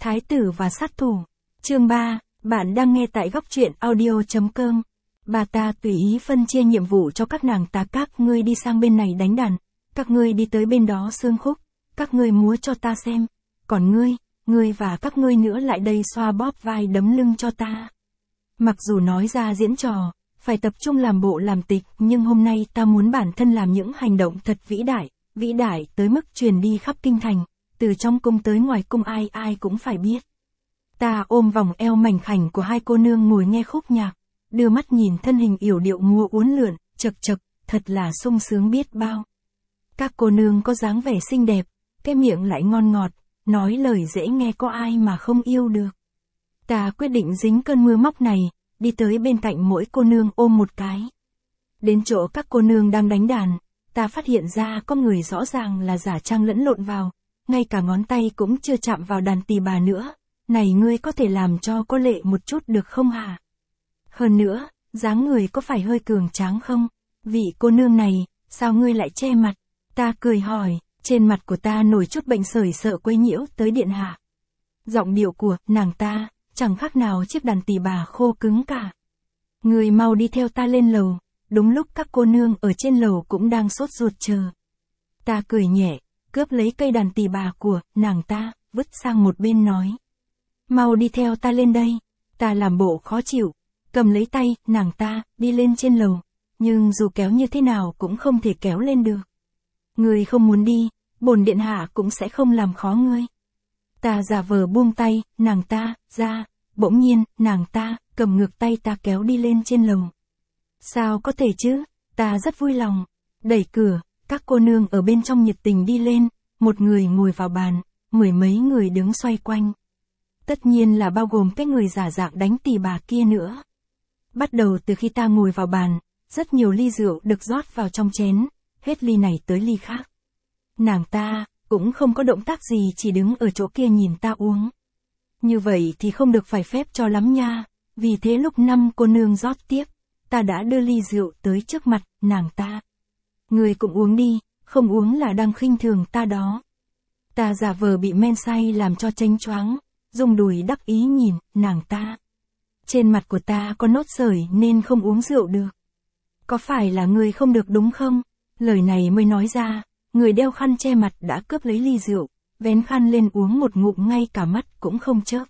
Thái tử và sát thủ. Chương 3, bạn đang nghe tại góc truyện audio.com. Bà ta tùy ý phân chia nhiệm vụ cho các nàng ta, các ngươi đi sang bên này đánh đàn, các ngươi đi tới bên đó xương khúc, các ngươi múa cho ta xem, còn ngươi và các ngươi nữa lại đây xoa bóp vai đấm lưng cho ta. Mặc dù nói ra diễn trò, phải tập trung làm bộ làm tịch, nhưng hôm nay ta muốn bản thân làm những hành động thật vĩ đại tới mức truyền đi khắp kinh thành, từ trong cung tới ngoài cung ai ai cũng phải biết. Ta ôm vòng eo mảnh khảnh của hai cô nương ngồi nghe khúc nhạc, đưa mắt nhìn thân hình yểu điệu múa uốn lượn, chật, thật là sung sướng biết bao. Các cô nương có dáng vẻ xinh đẹp, cái miệng lại ngon ngọt, nói lời dễ nghe, có ai mà không yêu được. Ta quyết định dính cơn mưa móc này, đi tới bên cạnh mỗi cô nương ôm một cái. Đến chỗ các cô nương đang đánh đàn, ta phát hiện ra có người rõ ràng là giả trang lẫn lộn vào, ngay cả ngón tay cũng chưa chạm vào đàn tỳ bà nữa. Này, ngươi có thể làm cho có lệ một chút được không hả? Hơn nữa, dáng người có phải hơi cường tráng không? Vị cô nương này, sao ngươi lại che mặt? Ta cười hỏi, trên mặt của ta nổi chút bệnh sởi sợ quấy nhiễu tới điện hạ. Giọng điệu của nàng ta chẳng khác nào chiếc đàn tỳ bà khô cứng cả. Ngươi mau đi theo ta lên lầu. Đúng lúc các cô nương ở trên lầu cũng đang sốt ruột chờ. Ta cười nhẹ, cướp lấy cây đàn tỳ bà của nàng ta, vứt sang một bên nói. Mau đi theo ta lên đây. Ta làm bộ khó chịu, cầm lấy tay nàng ta, đi lên trên lầu, nhưng dù kéo như thế nào cũng không thể kéo lên được. Ngươi không muốn đi, bổn điện hạ cũng sẽ không làm khó ngươi. Ta giả vờ buông tay nàng ta ra, bỗng nhiên nàng ta cầm ngược tay ta kéo đi lên trên lầu. Sao có thể chứ? Ta rất vui lòng. Đẩy cửa, các cô nương ở bên trong nhiệt tình đi lên, một người ngồi vào bàn, mười mấy người đứng xoay quanh. Tất nhiên là bao gồm cái người giả dạng đánh tỳ bà kia nữa. Bắt đầu từ khi ta ngồi vào bàn, rất nhiều ly rượu được rót vào trong chén, hết ly này tới ly khác. Nàng ta cũng không có động tác gì, chỉ đứng ở chỗ kia nhìn ta uống. Như vậy thì không được phải phép cho lắm nha, vì thế lúc 5 cô nương rót tiếp, ta đã đưa ly rượu tới trước mặt nàng ta. Ngươi cũng uống đi, không uống là đang khinh thường ta đó. Ta giả vờ bị men say làm cho chênh choáng, dùng đùi đắc ý nhìn nàng ta. Trên mặt của ta có nốt sởi nên không uống rượu được. Có phải là ngươi không được đúng không? Lời này mới nói ra, người đeo khăn che mặt đã cướp lấy ly rượu, vén khăn lên uống một ngụm ngay cả mắt cũng không chớp.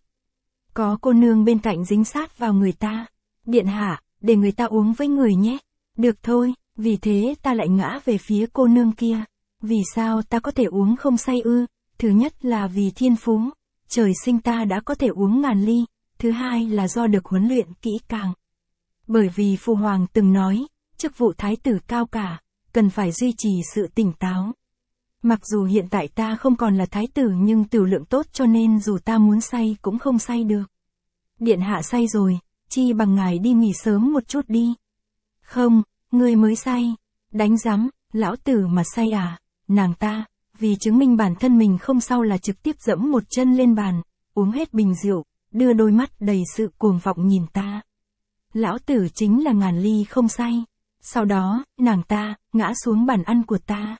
Có cô nương bên cạnh dính sát vào người ta. Điện hạ, để người ta uống với người nhé. Được thôi, vì thế ta lại ngã về phía cô nương kia. Vì sao ta có thể uống không say ư? Thứ nhất là vì thiên phú, trời sinh ta đã có thể uống ngàn ly. Thứ hai là do được huấn luyện kỹ càng. Bởi vì Phu Hoàng từng nói, chức vụ thái tử cao cả, cần phải duy trì sự tỉnh táo. Mặc dù hiện tại ta không còn là thái tử nhưng tửu lượng tốt, cho nên dù ta muốn say cũng không say được. Điện hạ say rồi, chi bằng ngài đi nghỉ sớm một chút đi. Không, ngươi mới say. Đánh rắm, lão tử mà say à? Nàng ta, vì chứng minh bản thân mình không sao là trực tiếp dẫm một chân lên bàn, uống hết bình rượu, đưa đôi mắt đầy sự cuồng vọng nhìn ta. Lão tử chính là ngàn ly không say. Sau đó, nàng ta ngã xuống bàn ăn của ta.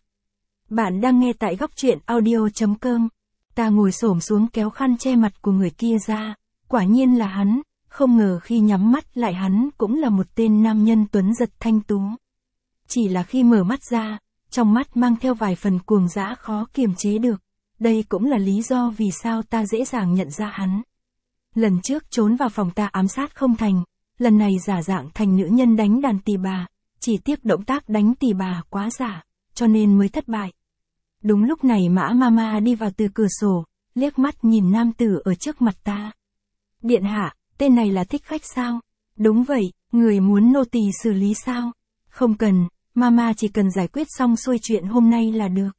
Bạn đang nghe tại góc truyện audio.com. Ta ngồi xổm xuống kéo khăn che mặt của người kia ra. Quả nhiên là hắn, không ngờ khi nhắm mắt lại hắn cũng là một tên nam nhân tuấn giật thanh tú. Chỉ là khi mở mắt ra, trong mắt mang theo vài phần cuồng dã khó kiềm chế được. Đây cũng là lý do vì sao ta dễ dàng nhận ra hắn. Lần trước trốn vào phòng ta ám sát không thành, lần này giả dạng thành nữ nhân đánh đàn tỳ bà, chỉ tiếc động tác đánh tỳ bà quá giả, cho nên mới thất bại. Đúng lúc này Mã Mama đi vào từ cửa sổ, liếc mắt nhìn nam tử ở trước mặt ta. Điện hạ, tên này là thích khách sao? Đúng vậy, người muốn nô tỳ xử lý sao? Không cần, Mama chỉ cần giải quyết xong xuôi chuyện hôm nay là được.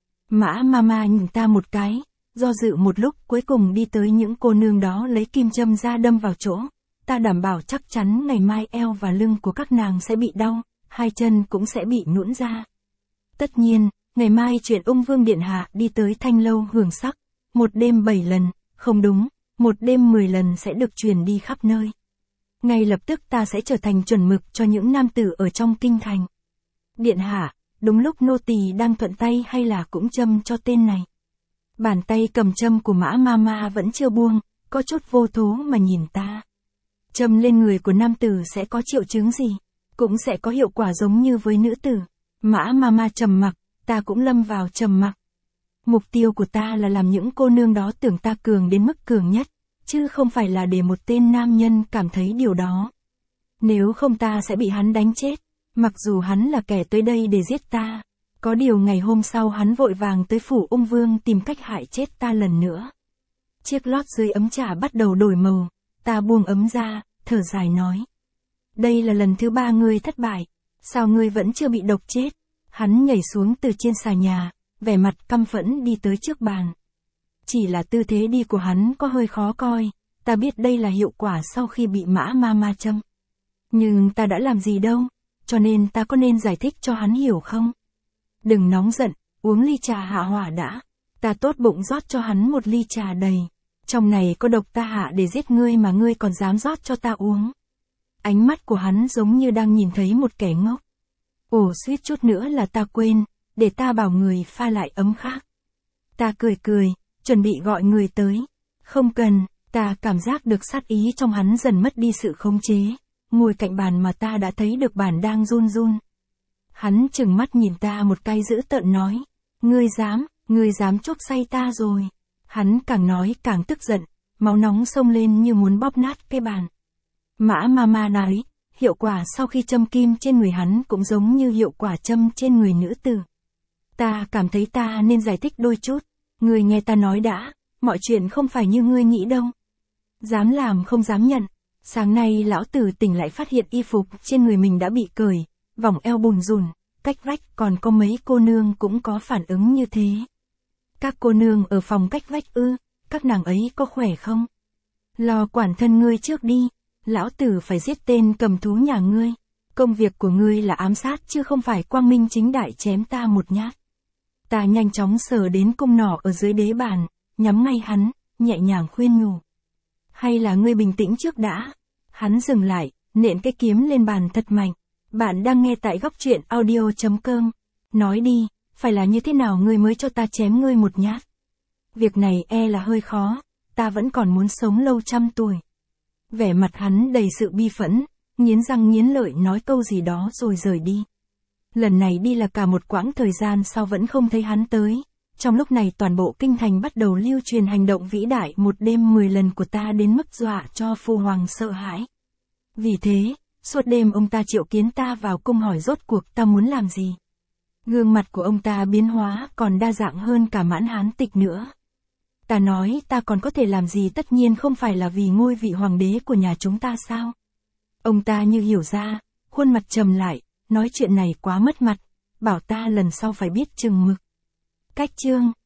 Mã Mama nhìn ta một cái, do dự một lúc cuối cùng đi tới những cô nương đó lấy kim châm ra đâm vào chỗ. Ta đảm bảo chắc chắn ngày mai eo và lưng của các nàng sẽ bị đau, hai chân cũng sẽ bị nhũn ra. Tất nhiên, ngày mai chuyện Ung Vương điện hạ đi tới Thanh Lâu hưởng sắc, một đêm 7 lần, không đúng, một đêm 10 lần sẽ được truyền đi khắp nơi. Ngay lập tức ta sẽ trở thành chuẩn mực cho những nam tử ở trong kinh thành. Điện hạ, đúng lúc nô tỳ đang thuận tay hay là cũng châm cho tên này? Bàn tay cầm châm của Mã Mama vẫn chưa buông, có chút vô thố mà nhìn ta. Châm lên người của nam tử sẽ có triệu chứng gì? Cũng sẽ có hiệu quả giống như với nữ tử. Mã Mama trầm mặc, ta cũng lâm vào trầm mặc. Mục tiêu của ta là làm những cô nương đó tưởng ta cường đến mức cường nhất, chứ không phải là để một tên nam nhân cảm thấy điều đó. Nếu không ta sẽ bị hắn đánh chết, mặc dù hắn là kẻ tới đây để giết ta. Có điều ngày hôm sau hắn vội vàng tới phủ ung vương tìm cách hại chết ta lần nữa. Chiếc lót dưới ấm trà bắt đầu đổi màu, ta buông ấm ra, thở dài nói. Đây là lần thứ 3 ngươi thất bại, sao ngươi vẫn chưa bị độc chết? Hắn nhảy xuống từ trên xà nhà, vẻ mặt căm phẫn đi tới trước bàn. Chỉ là tư thế đi của hắn có hơi khó coi, ta biết đây là hiệu quả sau khi bị Mã Mama châm. Nhưng ta đã làm gì đâu, cho nên ta có nên giải thích cho hắn hiểu không? Đừng nóng giận, uống ly trà hạ hỏa đã. Ta tốt bụng rót cho hắn một ly trà đầy. Trong này có độc ta hạ để giết ngươi mà ngươi còn dám rót cho ta uống. Ánh mắt của hắn giống như đang nhìn thấy một kẻ ngốc. Ồ suýt chút nữa là ta quên, để ta bảo người pha lại ấm khác. Ta cười cười, chuẩn bị gọi người tới. Không cần, ta cảm giác được sát ý trong hắn dần mất đi sự khống chế. Ngồi cạnh bàn mà ta đã thấy được bàn đang run run. Hắn trừng mắt nhìn ta một cái dữ tợn nói. Ngươi dám chuốc say ta rồi. Hắn càng nói càng tức giận, máu nóng xông lên như muốn bóp nát cái bàn. Mã Mama nói, hiệu quả sau khi châm kim trên người hắn cũng giống như hiệu quả châm trên người nữ tử. Ta cảm thấy ta nên giải thích đôi chút. Ngươi nghe ta nói đã, mọi chuyện không phải như ngươi nghĩ đâu. Dám làm không dám nhận. Sáng nay lão tử tỉnh lại phát hiện y phục trên người mình đã bị cởi, vòng eo bùn rùn, cách vách còn có mấy cô nương cũng có phản ứng như thế. Các cô nương ở phòng cách vách ư, các nàng ấy có khỏe không? Lo quản thân ngươi trước đi, lão tử phải giết tên cầm thú nhà ngươi. Công việc của ngươi là ám sát chứ không phải quang minh chính đại chém ta một nhát. Ta nhanh chóng sờ đến cung nỏ ở dưới đế bàn, nhắm ngay hắn, nhẹ nhàng khuyên nhủ. Hay là ngươi bình tĩnh trước đã? Hắn dừng lại, nện cái kiếm lên bàn thật mạnh. Bạn đang nghe tại góc truyện audio.com. Nói đi, phải là như thế nào ngươi mới cho ta chém ngươi một nhát? Việc này e là hơi khó, ta vẫn còn muốn sống lâu 100 tuổi. Vẻ mặt hắn đầy sự bi phẫn, nghiến răng nghiến lợi nói câu gì đó rồi rời đi. Lần này đi là cả một quãng thời gian sau vẫn không thấy hắn tới. Trong lúc này toàn bộ kinh thành bắt đầu lưu truyền hành động vĩ đại một đêm 10 lần của ta đến mức dọa cho phu hoàng sợ hãi. Vì thế, suốt đêm ông ta triệu kiến ta vào cung hỏi rốt cuộc ta muốn làm gì. Gương mặt của ông ta biến hóa còn đa dạng hơn cả Mãn Hán Tịch nữa. Ta nói ta còn có thể làm gì, tất nhiên không phải là vì ngôi vị hoàng đế của nhà chúng ta sao. Ông ta như hiểu ra, khuôn mặt trầm lại, nói chuyện này quá mất mặt, bảo ta lần sau phải biết chừng mực. Cách chương